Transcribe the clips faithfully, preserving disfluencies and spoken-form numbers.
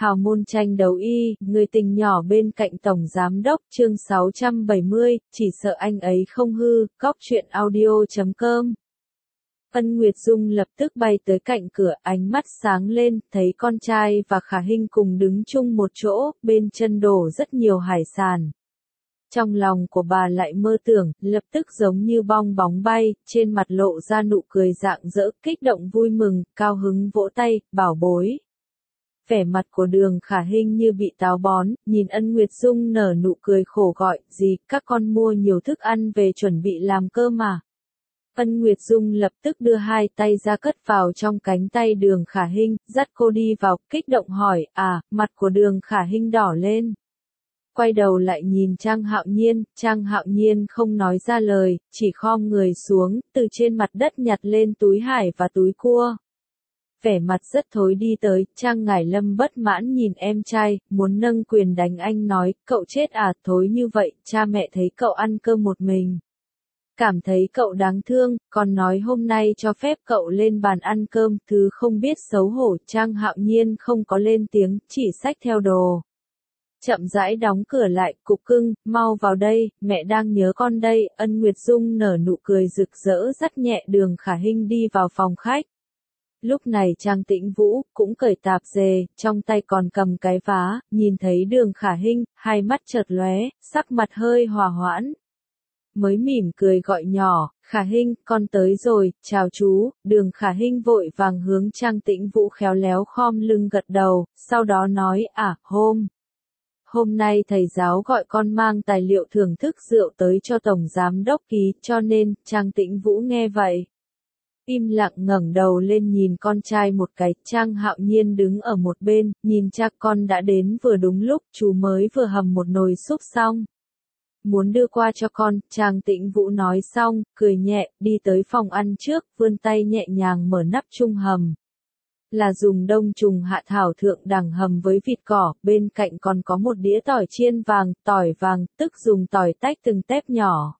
Hào môn tranh đấu y, người tình nhỏ bên cạnh tổng giám đốc, chương sáu trăm bảy mươi, chỉ sợ anh ấy không hư, góc truyện audio chấm com. Ân Nguyệt Dung lập tức bay tới cạnh cửa, ánh mắt sáng lên, thấy con trai và Khả Hinh cùng đứng chung một chỗ, bên chân đổ rất nhiều hải sản. Trong lòng của bà lại mơ tưởng, lập tức giống như bong bóng bay, trên mặt lộ ra nụ cười rạng rỡ, kích động vui mừng, cao hứng vỗ tay, bảo bối. Vẻ mặt của Đường Khả Hinh như bị táo bón, nhìn Ân Nguyệt Dung nở nụ cười khổ gọi, gì, các con mua nhiều thức ăn về chuẩn bị làm cơm mà. Ân Nguyệt Dung lập tức đưa hai tay ra cất vào trong cánh tay Đường Khả Hinh, dắt cô đi vào, kích động hỏi, à, mặt của Đường Khả Hinh đỏ lên. Quay đầu lại nhìn Trang Hạo Nhiên, Trang Hạo Nhiên không nói ra lời, chỉ khom người xuống, từ trên mặt đất nhặt lên túi hải và túi cua. Vẻ mặt rất thối đi tới, Trang Ngải Lâm bất mãn nhìn em trai, muốn nâng quyền đánh anh nói, cậu chết à, thối như vậy, cha mẹ thấy cậu ăn cơm một mình. Cảm thấy cậu đáng thương, còn nói hôm nay cho phép cậu lên bàn ăn cơm, thứ không biết xấu hổ, Trang Hạo Nhiên không có lên tiếng, chỉ xách theo đồ. Chậm rãi đóng cửa lại, cục cưng, mau vào đây, mẹ đang nhớ con đây, Ân Nguyệt Dung nở nụ cười rực rỡ dắt nhẹ Đường Khả Hinh đi vào phòng khách. Lúc này Trang Tĩnh Vũ cũng cởi tạp dề, trong tay còn cầm cái vá, nhìn thấy Đường Khả Hinh, hai mắt chợt lóe, sắc mặt hơi hòa hoãn. Mới mỉm cười gọi nhỏ, Khả Hinh, con tới rồi, chào chú, Đường Khả Hinh vội vàng hướng Trang Tĩnh Vũ khéo léo khom lưng gật đầu, sau đó nói, à, hôm. Hôm nay thầy giáo gọi con mang tài liệu thưởng thức rượu tới cho Tổng Giám Đốc ký, cho nên, Trang Tĩnh Vũ nghe vậy. Im lặng ngẩng đầu lên nhìn con trai một cái, Trang Hạo Nhiên đứng ở một bên, nhìn cha con đã đến vừa đúng lúc, chú mới vừa hầm một nồi súp xong. Muốn đưa qua cho con, Trang Tĩnh Vũ nói xong, cười nhẹ, đi tới phòng ăn trước, vươn tay nhẹ nhàng mở nắp chung hầm. Là dùng đông trùng hạ thảo thượng đẳng hầm với vịt cỏ, bên cạnh còn có một đĩa tỏi chiên vàng, tỏi vàng, tức dùng tỏi tách từng tép nhỏ.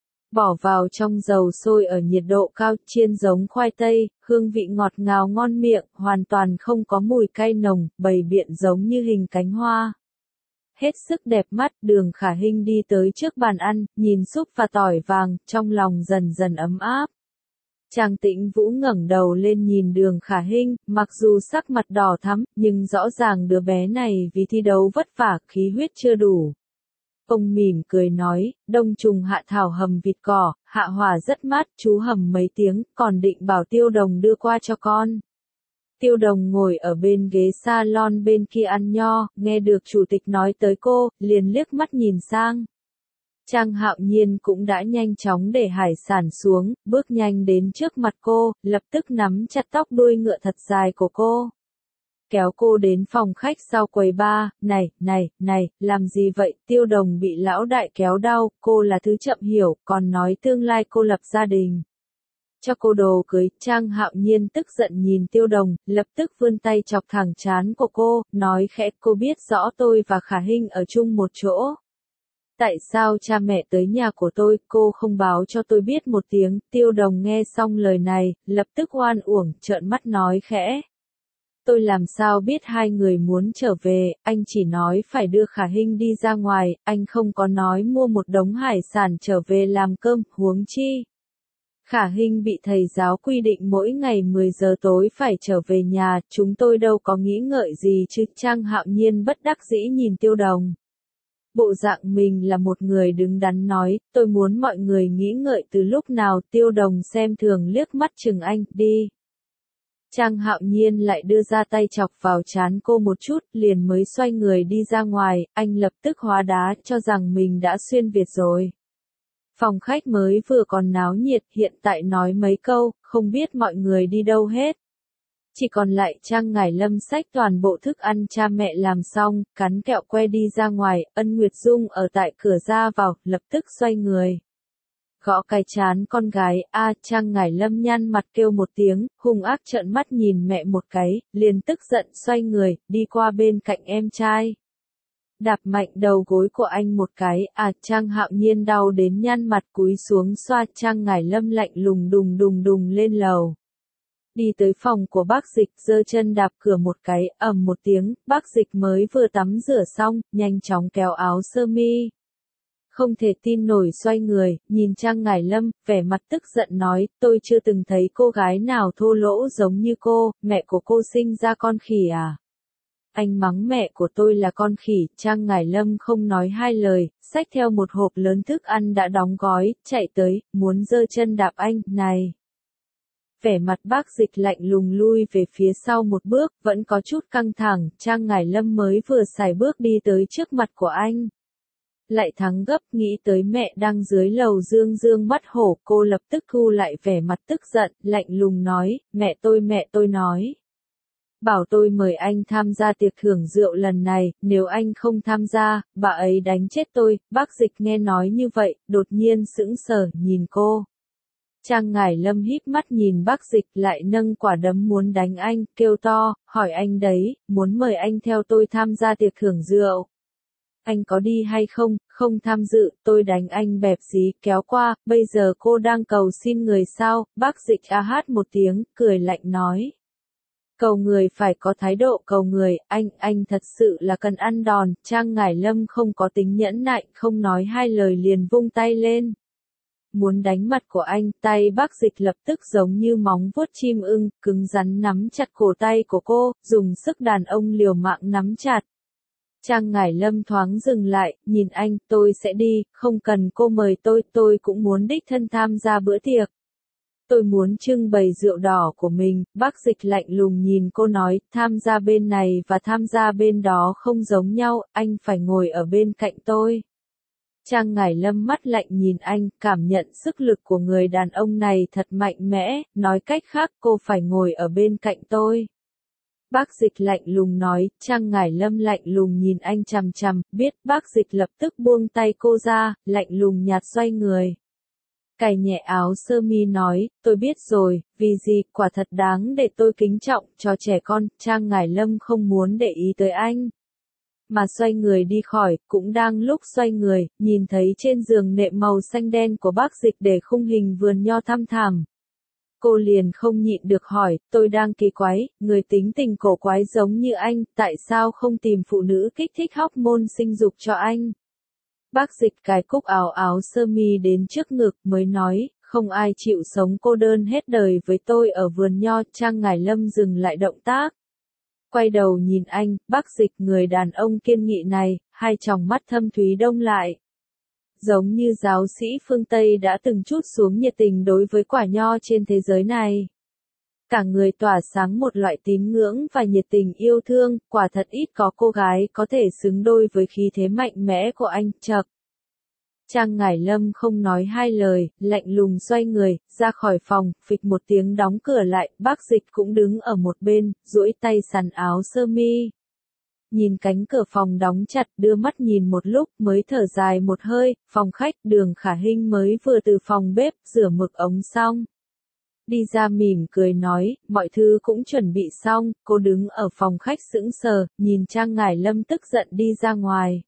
Bỏ vào trong dầu sôi ở nhiệt độ cao, chiên giống khoai tây, hương vị ngọt ngào ngon miệng, hoàn toàn không có mùi cay nồng, bày biện giống như hình cánh hoa. Hết sức đẹp mắt, Đường Khả Hinh đi tới trước bàn ăn, nhìn súp và tỏi vàng, trong lòng dần dần ấm áp. Trang Tĩnh Vũ ngẩng đầu lên nhìn Đường Khả Hinh, mặc dù sắc mặt đỏ thắm, nhưng rõ ràng đứa bé này vì thi đấu vất vả, khí huyết chưa đủ. Ông mỉm cười nói, đông trùng hạ thảo hầm vịt cỏ, hạ hỏa rất mát, chú hầm mấy tiếng, còn định bảo Tiêu Đồng đưa qua cho con. Tiêu Đồng ngồi ở bên ghế salon bên kia ăn nho, nghe được chủ tịch nói tới cô, liền liếc mắt nhìn sang. Trang Hạo Nhiên cũng đã nhanh chóng để hải sản xuống, bước nhanh đến trước mặt cô, lập tức nắm chặt tóc đuôi ngựa thật dài của cô. Kéo cô đến phòng khách sau quầy bar, này, này, này, làm gì vậy, Tiêu Đồng bị lão đại kéo đau, cô là thứ chậm hiểu, còn nói tương lai cô lập gia đình. Cho cô đồ cưới, Trang Hạo Nhiên tức giận nhìn Tiêu Đồng, lập tức vươn tay chọc thẳng trán của cô, nói khẽ, cô biết rõ tôi và Khả Hinh ở chung một chỗ. Tại sao cha mẹ tới nhà của tôi, cô không báo cho tôi biết một tiếng, Tiêu Đồng nghe xong lời này, lập tức oan uổng, trợn mắt nói khẽ. Tôi làm sao biết hai người muốn trở về, anh chỉ nói phải đưa Khả Hinh đi ra ngoài, anh không có nói mua một đống hải sản trở về làm cơm, huống chi. Khả Hinh bị thầy giáo quy định mỗi ngày mười giờ tối phải trở về nhà, chúng tôi đâu có nghĩ ngợi gì chứ, Trang Hạo Nhiên bất đắc dĩ nhìn Tiêu Đồng. Bộ dạng mình là một người đứng đắn nói, tôi muốn mọi người nghĩ ngợi từ lúc nào, Tiêu Đồng xem thường liếc mắt chừng anh, đi. Trang Hạo Nhiên lại đưa ra tay chọc vào trán cô một chút, liền mới xoay người đi ra ngoài, anh lập tức hóa đá, cho rằng mình đã xuyên Việt rồi. Phòng khách mới vừa còn náo nhiệt, hiện tại nói mấy câu, không biết mọi người đi đâu hết. Chỉ còn lại Trang Ngải Lâm xách toàn bộ thức ăn cha mẹ làm xong, cắn kẹo que đi ra ngoài, Ân Nguyệt Dung ở tại cửa ra vào, lập tức xoay người. Gõ cái trán con gái, a Trang Ngải Lâm nhăn mặt kêu một tiếng, hung ác trợn mắt nhìn mẹ một cái, liền tức giận xoay người, đi qua bên cạnh em trai. Đạp mạnh đầu gối của anh một cái, à Trang Hạo Nhiên đau đến nhăn mặt cúi xuống xoa, Trang Ngải Lâm lạnh lùng đùng đùng đùng lên lầu. Đi tới phòng của bác Dịch, giơ chân đạp cửa một cái, ầm một tiếng, bác Dịch mới vừa tắm rửa xong, nhanh chóng kéo áo sơ mi. Không thể tin nổi xoay người, nhìn Trang Ngải Lâm, vẻ mặt tức giận nói, tôi chưa từng thấy cô gái nào thô lỗ giống như cô, mẹ của cô sinh ra con khỉ à? Anh mắng mẹ của tôi là con khỉ, Trang Ngải Lâm không nói hai lời, xách theo một hộp lớn thức ăn đã đóng gói, chạy tới, muốn giơ chân đạp anh, này. Vẻ mặt bác Dịch lạnh lùng lui về phía sau một bước, vẫn có chút căng thẳng, Trang Ngải Lâm mới vừa xài bước đi tới trước mặt của anh. Lại thắng gấp, nghĩ tới mẹ đang dưới lầu dương dương mắt hổ, cô lập tức thu lại vẻ mặt tức giận, lạnh lùng nói, mẹ tôi mẹ tôi nói. Bảo tôi mời anh tham gia tiệc thưởng rượu lần này, nếu anh không tham gia, bà ấy đánh chết tôi. Bác Dịch nghe nói như vậy, đột nhiên sững sờ, nhìn cô. Trang Ngải Lâm híp mắt nhìn bác Dịch, lại nâng quả đấm muốn đánh anh, kêu to, hỏi anh đấy, muốn mời anh theo tôi tham gia tiệc thưởng rượu. Anh có đi hay không? Không tham dự, tôi đánh anh bẹp dí, kéo qua, bây giờ cô đang cầu xin người sao? Bác Dịch a hát một tiếng, cười lạnh nói. Cầu người phải có thái độ cầu người, anh, anh thật sự là cần ăn đòn. Trang Ngải Lâm không có tính nhẫn nại, không nói hai lời liền vung tay lên. Muốn đánh mặt của anh, tay bác Dịch lập tức giống như móng vuốt chim ưng, cứng rắn nắm chặt cổ tay của cô, dùng sức đàn ông liều mạng nắm chặt. Trang Ngải Lâm thoáng dừng lại, nhìn anh, tôi sẽ đi, không cần cô mời tôi, tôi cũng muốn đích thân tham gia bữa tiệc. Tôi muốn trưng bày rượu đỏ của mình, bác Dịch lạnh lùng nhìn cô nói, tham gia bên này và tham gia bên đó không giống nhau, anh phải ngồi ở bên cạnh tôi. Trang Ngải Lâm mắt lạnh nhìn anh, cảm nhận sức lực của người đàn ông này thật mạnh mẽ, nói cách khác cô phải ngồi ở bên cạnh tôi. Bác Dịch lạnh lùng nói, Trang Ngải Lâm lạnh lùng nhìn anh chằm chằm, biết bác Dịch lập tức buông tay cô ra, lạnh lùng nhạt xoay người. Cài nhẹ áo sơ mi nói, tôi biết rồi, vì gì, quả thật đáng để tôi kính trọng, cho trẻ con, Trang Ngải Lâm không muốn để ý tới anh. Mà xoay người đi khỏi, cũng đang lúc xoay người, nhìn thấy trên giường nệm màu xanh đen của bác Dịch để khung hình vườn nho thăm thẳm. Cô liền không nhịn được hỏi, tôi đang kỳ quái, người tính tình cổ quái giống như anh, tại sao không tìm phụ nữ kích thích hormone sinh dục cho anh? Bác Dịch cài cúc áo áo sơ mi đến trước ngực mới nói, không ai chịu sống cô đơn hết đời với tôi ở vườn nho. Trang Ngải Lâm dừng lại động tác. Quay đầu nhìn anh, bác Dịch người đàn ông kiên nghị này, hai tròng mắt thâm thúy đông lại. Giống như giáo sĩ phương Tây đã từng trút xuống nhiệt tình đối với quả nho trên thế giới này. Cả người tỏa sáng một loại tín ngưỡng và nhiệt tình yêu thương, quả thật ít có cô gái có thể xứng đôi với khí thế mạnh mẽ của anh, chậc. Trang Ngải Lâm không nói hai lời, lạnh lùng xoay người, ra khỏi phòng, phịch một tiếng đóng cửa lại, bác Dịch cũng đứng ở một bên, duỗi tay sắn áo sơ mi. Nhìn cánh cửa phòng đóng chặt, đưa mắt nhìn một lúc mới thở dài một hơi, phòng khách, Đường Khả Hinh mới vừa từ phòng bếp, rửa mực ống xong. Đi ra mỉm cười nói, mọi thứ cũng chuẩn bị xong, cô đứng ở phòng khách sững sờ, nhìn Trang Ngải Lâm tức giận đi ra ngoài.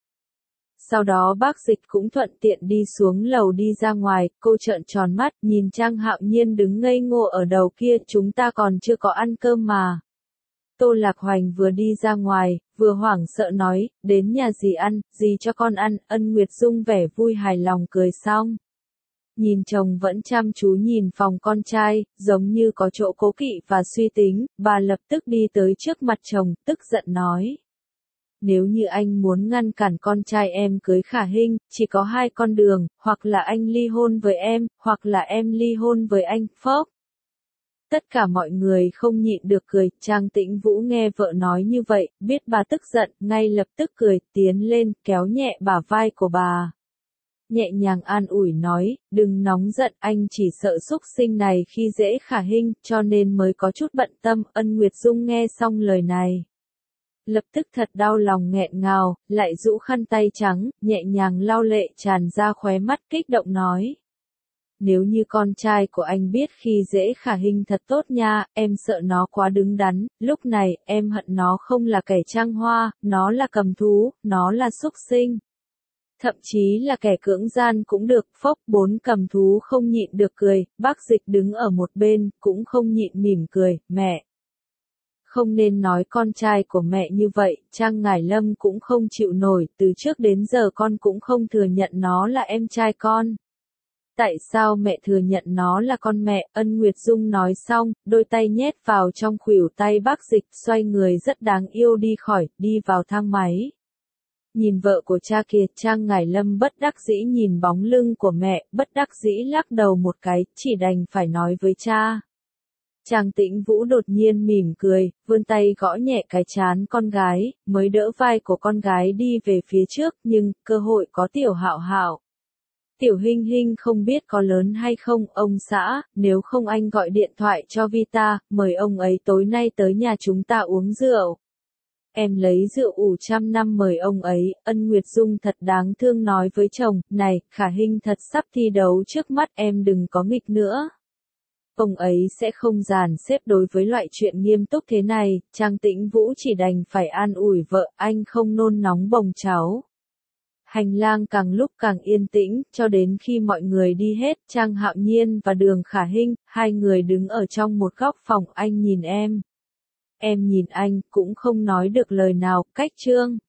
Sau đó bác Dịch cũng thuận tiện đi xuống lầu đi ra ngoài, cô trợn tròn mắt, nhìn Trang Hạo Nhiên đứng ngây ngô ở đầu kia, chúng ta còn chưa có ăn cơm mà. Tô Lạc Hoành vừa đi ra ngoài, vừa hoảng sợ nói, đến nhà dì ăn, dì cho con ăn, Ân Nguyệt Dung vẻ vui hài lòng cười xong. Nhìn chồng vẫn chăm chú nhìn phòng con trai, giống như có chỗ cố kỵ và suy tính, bà lập tức đi tới trước mặt chồng, tức giận nói. Nếu như anh muốn ngăn cản con trai em cưới Khả Hinh, chỉ có hai con đường, hoặc là anh ly hôn với em, hoặc là em ly hôn với anh, phốc. Tất cả mọi người không nhịn được cười, Trang Tĩnh Vũ nghe vợ nói như vậy, biết bà tức giận, ngay lập tức cười, tiến lên, kéo nhẹ bả vai của bà. Nhẹ nhàng an ủi nói, đừng nóng giận, anh chỉ sợ xúc sinh này khi dễ Khả Hinh, cho nên mới có chút bận tâm. Ân Nguyệt Dung nghe xong lời này. Lập tức thật đau lòng nghẹn ngào, lại rũ khăn tay trắng, nhẹ nhàng lau lệ tràn ra khóe mắt kích động nói. Nếu như con trai của anh biết khi dễ Khả Hinh thật tốt nha, em sợ nó quá đứng đắn, lúc này, em hận nó không là kẻ trăng hoa, nó là cầm thú, nó là xúc sinh. Thậm chí là kẻ cưỡng gian cũng được, phốc, bốn cầm thú không nhịn được cười, bác Dịch đứng ở một bên, cũng không nhịn mỉm cười, mẹ. Không nên nói con trai của mẹ như vậy, Trang Ngải Lâm cũng không chịu nổi, từ trước đến giờ con cũng không thừa nhận nó là em trai con. Tại sao mẹ thừa nhận nó là con mẹ? Ân Nguyệt Dung nói xong, đôi tay nhét vào trong khuỷu tay bác Dịch, xoay người rất đáng yêu đi khỏi, đi vào thang máy. Nhìn vợ của cha kìa, Trang Ngải Lâm bất đắc dĩ nhìn bóng lưng của mẹ, bất đắc dĩ lắc đầu một cái, chỉ đành phải nói với cha. Trang Tĩnh Vũ đột nhiên mỉm cười, vươn tay gõ nhẹ cái trán con gái, mới đỡ vai của con gái đi về phía trước, nhưng, cơ hội có Tiểu Hạo Hạo. Tiểu Hinh Hinh không biết có lớn hay không, ông xã, nếu không anh gọi điện thoại cho Vita, mời ông ấy tối nay tới nhà chúng ta uống rượu. Em lấy rượu ủ trăm năm mời ông ấy, Ân Nguyệt Dung thật đáng thương nói với chồng, này, Khả Hinh thật sắp thi đấu trước mắt em đừng có nghịch nữa. Ông ấy sẽ không dàn xếp đối với loại chuyện nghiêm túc thế này, Trang Tĩnh Vũ chỉ đành phải an ủi vợ, anh không nôn nóng bồng cháu. Hành lang càng lúc càng yên tĩnh, cho đến khi mọi người đi hết, Trang Hạo Nhiên và Đường Khả Hinh, hai người đứng ở trong một góc phòng, anh nhìn em. Em nhìn anh, cũng không nói được lời nào, cách Trương.